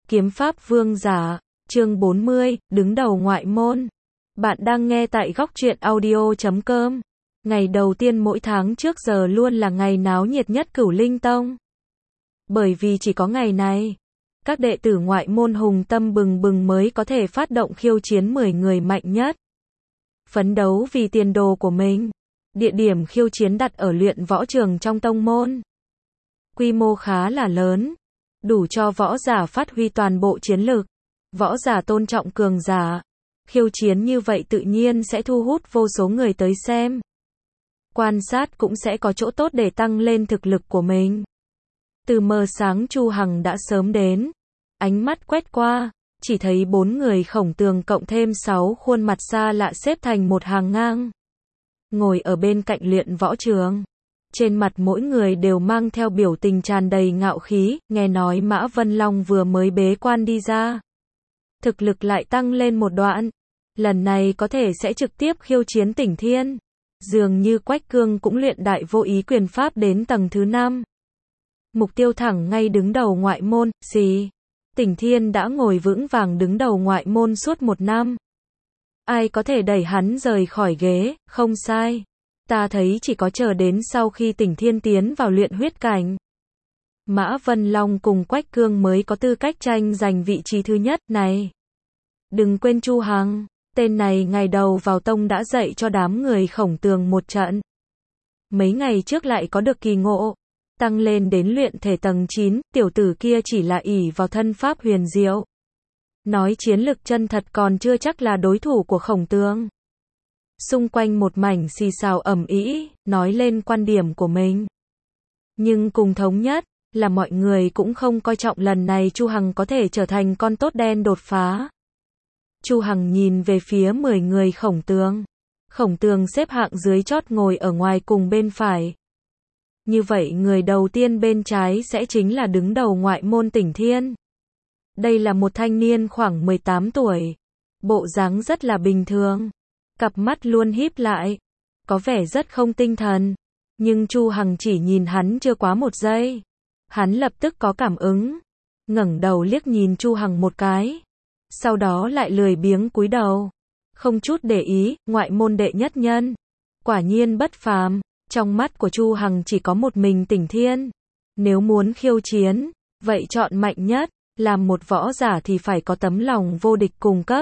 Kiếm pháp vương giả, chương 40, đứng đầu ngoại môn. Bạn đang nghe tại góc truyện audio.com. Ngày đầu tiên mỗi tháng trước giờ luôn là ngày náo nhiệt nhất Cửu Linh Tông. Bởi vì chỉ có ngày này, các đệ tử ngoại môn hùng tâm bừng bừng mới có thể phát động khiêu chiến 10 người mạnh nhất. Phấn đấu vì tiền đồ của mình. Địa điểm khiêu chiến đặt ở luyện võ trường trong tông môn. Quy mô khá là lớn, đủ cho võ giả phát huy toàn bộ chiến lực. Võ giả tôn trọng cường giả. Khiêu chiến như vậy tự nhiên sẽ thu hút vô số người tới xem. Quan sát cũng sẽ có chỗ tốt để tăng lên thực lực của mình. Từ mờ sáng Chu Hằng đã sớm đến. Ánh mắt quét qua, chỉ thấy 4 người Khổng Tường cộng thêm 6 khuôn mặt xa lạ xếp thành một hàng ngang. Ngồi ở bên cạnh luyện võ trường. Trên mặt mỗi người đều mang theo biểu tình tràn đầy ngạo khí, nghe nói Mã Vân Long vừa mới bế quan đi ra. Thực lực lại tăng lên một đoạn. Lần này có thể sẽ trực tiếp khiêu chiến Tỉnh Thiên. Dường như Quách Cương cũng luyện đại vô ý quyền pháp đến tầng thứ 5. Mục tiêu thẳng ngay đứng đầu ngoại môn, Tỉnh Thiên đã ngồi vững vàng đứng đầu ngoại môn suốt 1 năm. Ai có thể đẩy hắn rời khỏi ghế, không sai. Ta thấy chỉ có chờ đến sau khi Tỉnh Thiên tiến vào luyện huyết cảnh. Mã Vân Long cùng Quách Cương mới có tư cách tranh giành vị trí thứ nhất này. Đừng quên Chu Hằng, tên này ngày đầu vào tông đã dạy cho đám người Khổng Tường một trận. Mấy ngày trước lại có được kỳ ngộ, tăng lên đến luyện thể tầng 9, tiểu tử kia chỉ là ỷ vào thân pháp huyền diệu. Nói chiến lực chân thật còn chưa chắc là đối thủ của Khổng Tường. Xung quanh một mảnh xì xào ầm ĩ, nói lên quan điểm của mình. Nhưng cùng thống nhất, là mọi người cũng không coi trọng lần này Chu Hằng có thể trở thành con tốt đen đột phá. Chu Hằng nhìn về phía 10 người Khổng Tường. Khổng Tường xếp hạng dưới chót ngồi ở ngoài cùng bên phải. Như vậy người đầu tiên bên trái sẽ chính là đứng đầu ngoại môn Tỉnh Thiên. Đây là một thanh niên khoảng 18 tuổi. Bộ dáng rất là bình thường. Cặp mắt luôn híp lại. Có vẻ rất không tinh thần. Nhưng Chu Hằng chỉ nhìn hắn chưa quá 1 giây. Hắn lập tức có cảm ứng. Ngẩng đầu liếc nhìn Chu Hằng một cái. Sau đó lại lười biếng cúi đầu. Không chút để ý, ngoại môn đệ nhất nhân. Quả nhiên bất phàm. Trong mắt của Chu Hằng chỉ có một mình Tỉnh Thiên. Nếu muốn khiêu chiến, vậy chọn mạnh nhất. Làm một võ giả thì phải có tấm lòng vô địch cùng cấp.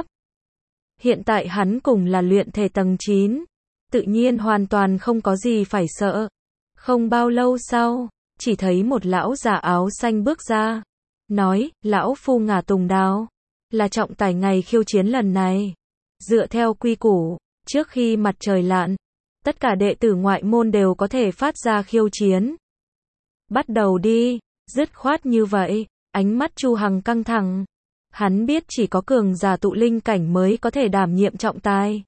Hiện tại hắn cùng là luyện thể tầng 9. Tự nhiên hoàn toàn không có gì phải sợ. Không bao lâu sau, chỉ thấy một lão già áo xanh bước ra. Nói, lão phu Ngả Tùng Đào. Là trọng tài ngày khiêu chiến lần này. Dựa theo quy củ, trước khi mặt trời lặn, tất cả đệ tử ngoại môn đều có thể phát ra khiêu chiến. Bắt đầu đi, dứt khoát như vậy, ánh mắt Chu Hằng căng thẳng. Hắn biết chỉ có cường giả tụ linh cảnh mới có thể đảm nhiệm trọng tài.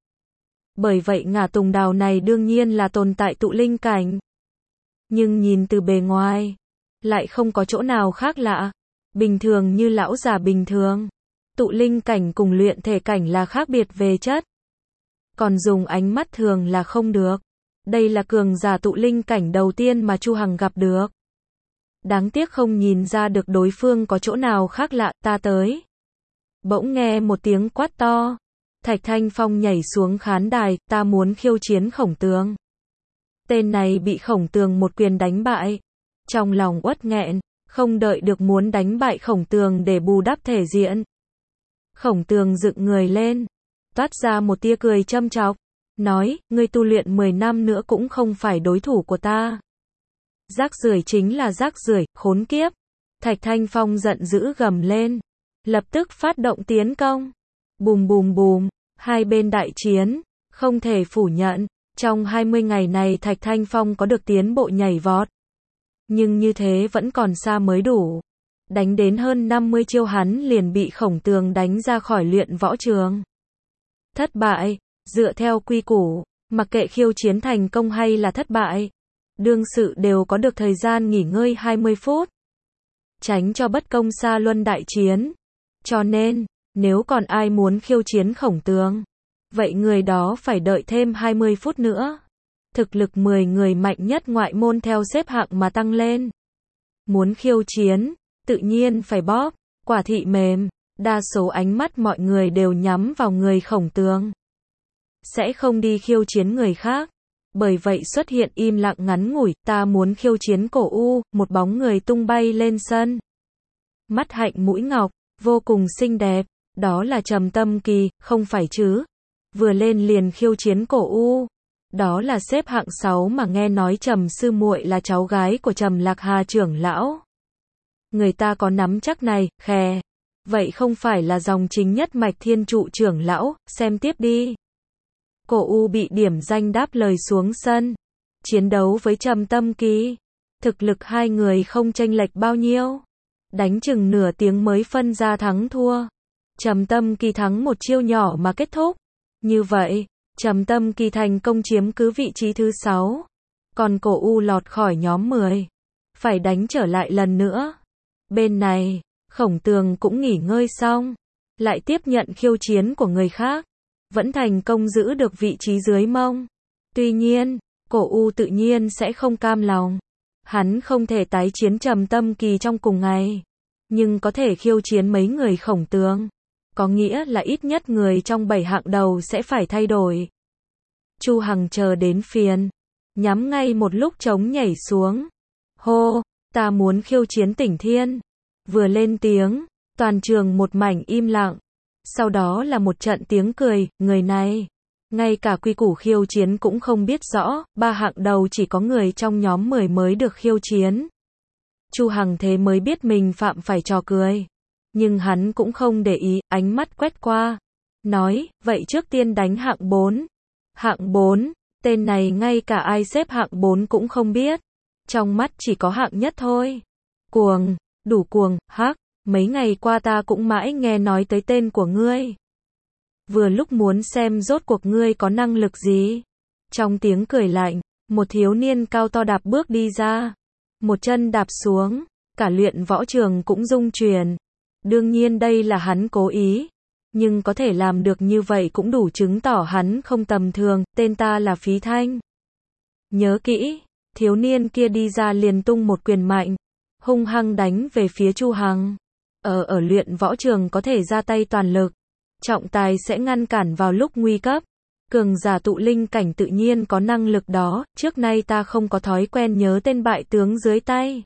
Bởi vậy Ngả Tùng Đào này đương nhiên là tồn tại tụ linh cảnh. Nhưng nhìn từ bề ngoài, lại không có chỗ nào khác lạ. Bình thường như lão già bình thường. Tụ linh cảnh cùng luyện thể cảnh là khác biệt về chất. Còn dùng ánh mắt thường là không được. Đây là cường giả tụ linh cảnh đầu tiên mà Chu Hằng gặp được. Đáng tiếc không nhìn ra được đối phương có chỗ nào khác lạ, ta tới. Bỗng nghe một tiếng quát to. Thạch Thanh Phong nhảy xuống khán đài, ta muốn khiêu chiến Khổng Tường. Tên này bị Khổng Tường một quyền đánh bại. Trong lòng uất nghẹn, không đợi được muốn đánh bại Khổng Tường để bù đắp thể diện. Khổng Tường dựng người lên, toát ra một tia cười châm chọc, nói, ngươi tu luyện 10 năm nữa cũng không phải đối thủ của ta. Rác rưởi chính là rác rưởi, khốn kiếp. Thạch Thanh Phong giận dữ gầm lên, lập tức phát động tiến công. Bùm bùm bùm, hai bên đại chiến, không thể phủ nhận, trong 20 ngày này Thạch Thanh Phong có được tiến bộ nhảy vọt. Nhưng như thế vẫn còn xa mới đủ. Đánh đến hơn 50 chiêu hắn liền bị Khổng Tường đánh ra khỏi luyện võ trường. Thất bại, dựa theo quy củ, mặc kệ khiêu chiến thành công hay là thất bại, đương sự đều có được thời gian nghỉ ngơi 20 phút. Tránh cho bất công xa luân đại chiến. Cho nên, nếu còn ai muốn khiêu chiến Khổng Tường, vậy người đó phải đợi thêm 20 phút nữa. Thực lực 10 người mạnh nhất ngoại môn theo xếp hạng mà tăng lên. Muốn khiêu chiến, tự nhiên phải bóp Quả thị mềm, đa số ánh mắt mọi người đều nhắm vào người Khổng Tường. Sẽ không đi khiêu chiến người khác. Bởi vậy xuất hiện im lặng ngắn ngủi, ta muốn khiêu chiến Cổ U, một bóng người tung bay lên sân. Mắt hạnh mũi ngọc, vô cùng xinh đẹp, đó là Trầm Tâm Kỳ, không phải chứ? Vừa lên liền khiêu chiến Cổ U. Đó là xếp hạng 6 mà nghe nói Trầm sư muội là cháu gái của Trầm Lạc Hà trưởng lão. Người ta có nắm chắc này, khè. Vậy không phải là dòng chính nhất mạch Thiên Trụ trưởng lão, xem tiếp đi. Cổ U bị điểm danh đáp lời xuống sân. Chiến đấu với Trầm Tâm Kỳ. Thực lực hai người không chênh lệch bao nhiêu. Đánh chừng nửa tiếng mới phân ra thắng thua. Trầm Tâm Kỳ thắng một chiêu nhỏ mà kết thúc. Như vậy, Trầm Tâm Kỳ thành công chiếm cứ vị trí thứ 6. Còn Cổ U lọt khỏi nhóm 10. Phải đánh trở lại lần nữa. Bên này, Khổng Tường cũng nghỉ ngơi xong. Lại tiếp nhận khiêu chiến của người khác. Vẫn thành công giữ được vị trí dưới mông. Tuy nhiên, Cổ U tự nhiên sẽ không cam lòng. Hắn không thể tái chiến Trầm Tâm Kỳ trong cùng ngày. Nhưng có thể khiêu chiến mấy người Khổng Tường. Có nghĩa là ít nhất người trong 7 hạng đầu sẽ phải thay đổi. Chu Hằng chờ đến phiền. Nhắm ngay một lúc trống nhảy xuống. Hô, ta muốn khiêu chiến Tỉnh Thiên. Vừa lên tiếng, toàn trường một mảnh im lặng. Sau đó là một trận tiếng cười, người này. Ngay cả quy củ khiêu chiến cũng không biết rõ, 3 hạng đầu chỉ có người trong nhóm 10 mới được khiêu chiến. Chu Hằng thế mới biết mình phạm phải trò cười. Nhưng hắn cũng không để ý, ánh mắt quét qua. Nói, vậy trước tiên đánh hạng 4. Hạng 4, tên này ngay cả ai xếp hạng 4 cũng không biết. Trong mắt chỉ có hạng nhất thôi. Cuồng, đủ cuồng, hắc, mấy ngày qua ta cũng mãi nghe nói tới tên của ngươi. Vừa lúc muốn xem rốt cuộc ngươi có năng lực gì. Trong tiếng cười lạnh, một thiếu niên cao to đạp bước đi ra. Một chân đạp xuống, cả luyện võ trường cũng rung chuyển. Đương nhiên đây là hắn cố ý. Nhưng có thể làm được như vậy cũng đủ chứng tỏ hắn không tầm thường, tên ta là Phí Thanh. Nhớ kỹ, thiếu niên kia đi ra liền tung một quyền mạnh, hung hăng đánh về phía Chu Hằng. Ở luyện võ trường có thể ra tay toàn lực, trọng tài sẽ ngăn cản vào lúc nguy cấp. Cường giả tụ linh cảnh tự nhiên có năng lực đó, trước nay ta không có thói quen nhớ tên bại tướng dưới tay.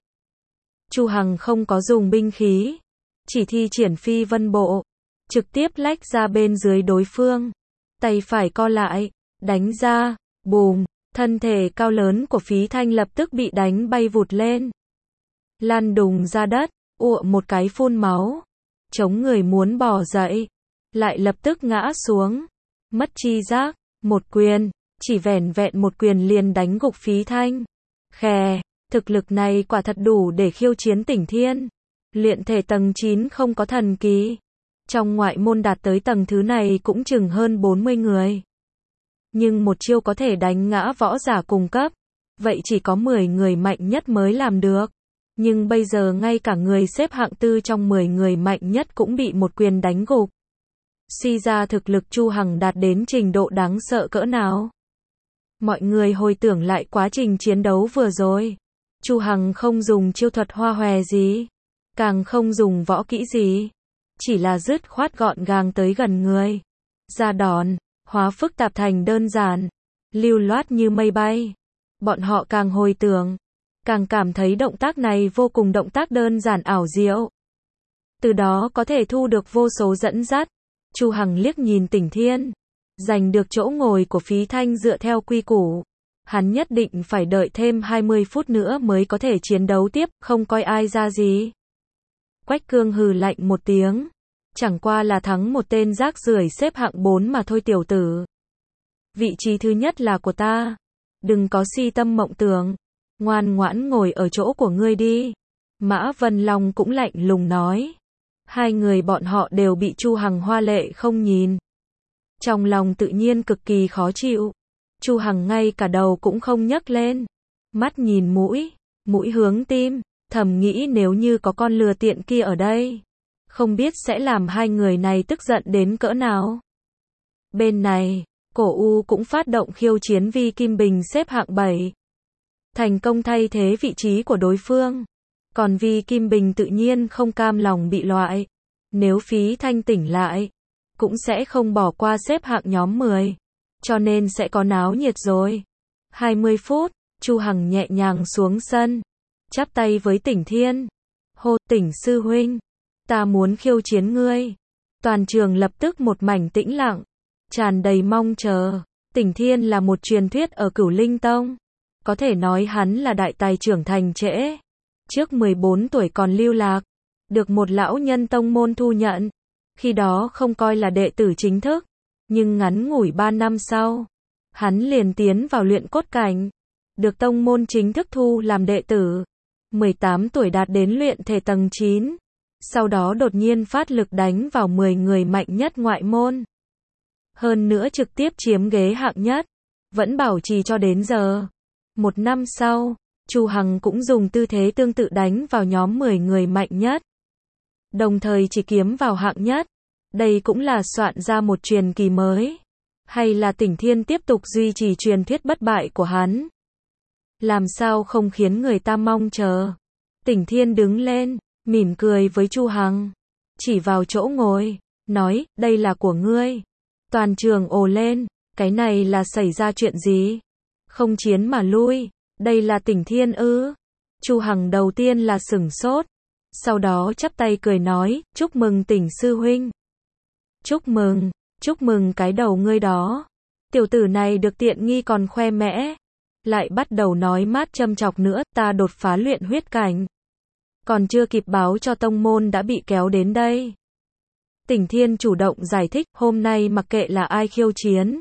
Chu Hằng không có dùng binh khí, chỉ thi triển phi vân bộ, trực tiếp lách ra bên dưới đối phương. Tay phải co lại, đánh ra, bùm, thân thể cao lớn của Phí Thanh lập tức bị đánh bay vụt lên. Lăn đùng ra đất, ụa một cái phun máu. Chống người muốn bò dậy, lại lập tức ngã xuống. Mất chi giác, một quyền, chỉ vẻn vẹn một quyền liền đánh gục Phí Thanh. Khè, thực lực này quả thật đủ để khiêu chiến Tỉnh Thiên. Luyện thể tầng 9 không có thần kỳ. Trong ngoại môn đạt tới tầng thứ này cũng chừng hơn 40 người. Nhưng một chiêu có thể đánh ngã võ giả cùng cấp. Vậy chỉ có 10 người mạnh nhất mới làm được. Nhưng bây giờ ngay cả người xếp hạng 4 trong 10 người mạnh nhất cũng bị một quyền đánh gục. Suy ra thực lực Chu Hằng đạt đến trình độ đáng sợ cỡ nào. Mọi người hồi tưởng lại quá trình chiến đấu vừa rồi. Chu Hằng không dùng chiêu thuật hoa hòe gì. Càng không dùng võ kỹ gì. Chỉ là dứt khoát gọn gàng tới gần người. Ra đòn, hóa phức tạp thành đơn giản. Lưu loát như mây bay. Bọn họ càng hồi tưởng, càng cảm thấy động tác này vô cùng động tác đơn giản ảo diệu. Từ đó có thể thu được vô số dẫn dắt. Chu Hằng liếc nhìn Tỉnh Thiên. Giành được chỗ ngồi của Phí Thanh dựa theo quy củ. Hắn nhất định phải đợi thêm 20 phút nữa mới có thể chiến đấu tiếp, không coi ai ra gì. Quách Cương hừ lạnh một tiếng. Chẳng qua là thắng một tên rác rưởi xếp hạng 4 mà thôi tiểu tử. Vị trí thứ nhất là của ta. Đừng có si tâm mộng tưởng. Ngoan ngoãn ngồi ở chỗ của ngươi đi. Mã Vân Long cũng lạnh lùng nói. Hai người bọn họ đều bị Chu Hằng hoa lệ không nhìn. Trong lòng tự nhiên cực kỳ khó chịu. Chu Hằng ngay cả đầu cũng không nhấc lên. Mắt nhìn mũi, mũi hướng tim, thầm nghĩ nếu như có con lừa tiện kia ở đây, không biết sẽ làm hai người này tức giận đến cỡ nào. Bên này, Cổ U cũng phát động khiêu chiến Vi Kim Bình xếp hạng 7. Thành công thay thế vị trí của đối phương. Còn Vi Kim Bình tự nhiên không cam lòng bị loại. Nếu Phí Thanh tỉnh lại, cũng sẽ không bỏ qua xếp hạng nhóm 10. Cho nên sẽ có náo nhiệt rồi. 20 phút, Chu Hằng nhẹ nhàng xuống sân, chắp tay với Tỉnh Thiên. Hô, Tỉnh sư huynh, ta muốn khiêu chiến ngươi. Toàn trường lập tức một mảnh tĩnh lặng, tràn đầy mong chờ. Tỉnh Thiên là một truyền thuyết ở Cửu Linh Tông. Có thể nói hắn là đại tài trưởng thành trễ. Trước 14 tuổi còn lưu lạc, được một lão nhân tông môn thu nhận. Khi đó không coi là đệ tử chính thức, nhưng ngắn ngủi 3 năm sau, hắn liền tiến vào luyện cốt cảnh, được tông môn chính thức thu làm đệ tử. 18 tuổi đạt đến luyện thể tầng 9, sau đó đột nhiên phát lực đánh vào 10 người mạnh nhất ngoại môn. Hơn nữa trực tiếp chiếm ghế hạng nhất, vẫn bảo trì cho đến giờ. Một năm sau, Chu Hằng cũng dùng tư thế tương tự đánh vào nhóm 10 người mạnh nhất, đồng thời chỉ kiếm vào hạng nhất. Đây cũng là soạn ra một truyền kỳ mới, hay là Tỉnh Thiên tiếp tục duy trì truyền thuyết bất bại của hắn? Làm sao không khiến người ta mong chờ? Tỉnh Thiên đứng lên, mỉm cười với Chu Hằng, chỉ vào chỗ ngồi, nói, đây là của ngươi. Toàn trường ồ lên, cái này là xảy ra chuyện gì? Không chiến mà lui, đây là Tỉnh Thiên ư? Chu Hằng đầu tiên là sửng sốt, sau đó chắp tay cười nói, chúc mừng Tỉnh sư huynh. Chúc mừng cái đầu ngươi đó. Tiểu tử này được tiện nghi còn khoe mẽ. Lại bắt đầu nói mát châm chọc nữa, ta đột phá luyện huyết cảnh. Còn chưa kịp báo cho tông môn đã bị kéo đến đây. Tỉnh Thiên chủ động giải thích, hôm nay mặc kệ là ai khiêu chiến,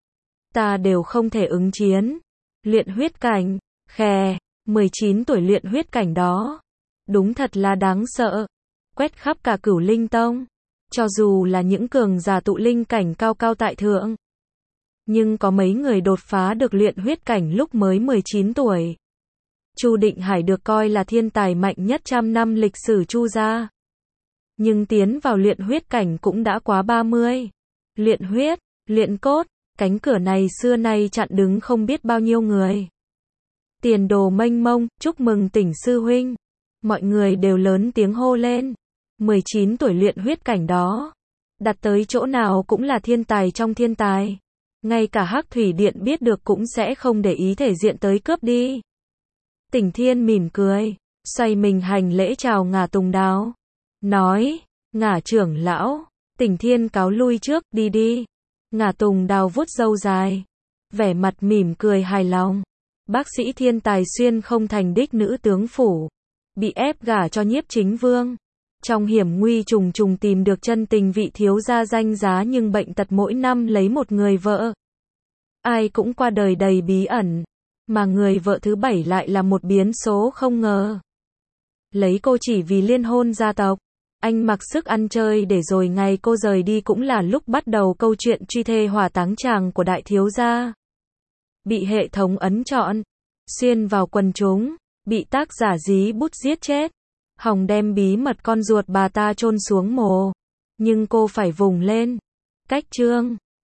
ta đều không thể ứng chiến. Luyện huyết cảnh, khè, 19 tuổi luyện huyết cảnh đó. Đúng thật là đáng sợ. Quét khắp cả Cửu Linh Tông. Cho dù là những cường giả tụ linh cảnh cao cao tại thượng, nhưng có mấy người đột phá được luyện huyết cảnh lúc mới 19 tuổi. Chu Định Hải được coi là thiên tài mạnh nhất trăm năm lịch sử Chu gia. Nhưng tiến vào luyện huyết cảnh cũng đã quá 30. Luyện huyết, luyện cốt, cánh cửa này xưa nay chặn đứng không biết bao nhiêu người. Tiền đồ mênh mông, chúc mừng Tỉnh sư huynh. Mọi người đều lớn tiếng hô lên. 19 tuổi luyện huyết cảnh đó, đặt tới chỗ nào cũng là thiên tài trong thiên tài. Ngay cả Hắc Thủy Điện biết được cũng sẽ không để ý thể diện tới cướp đi. Tỉnh Thiên mỉm cười, xoay mình hành lễ chào Ngả Tùng Đào, nói, Ngả trưởng lão. Tỉnh Thiên cáo lui trước, đi đi. Ngả Tùng Đào vuốt râu dài, vẻ mặt mỉm cười hài lòng. Bác sĩ thiên tài xuyên không thành đích nữ tướng phủ, bị ép gả cho Nhiếp Chính Vương. Trong hiểm nguy trùng trùng tìm được chân tình vị thiếu gia danh giá, nhưng bệnh tật mỗi năm lấy một người vợ. Ai cũng qua đời đầy bí ẩn, mà người vợ thứ 7 lại là một biến số không ngờ. Lấy cô chỉ vì liên hôn gia tộc, anh mặc sức ăn chơi để rồi ngày cô rời đi cũng là lúc bắt đầu câu chuyện truy thê hỏa táng tràng của đại thiếu gia. Bị hệ thống ấn chọn, xuyên vào quần chúng, bị tác giả dí bút giết chết. Hòng đem bí mật con ruột bà ta chôn xuống mồ, nhưng cô phải vùng lên. Cách chương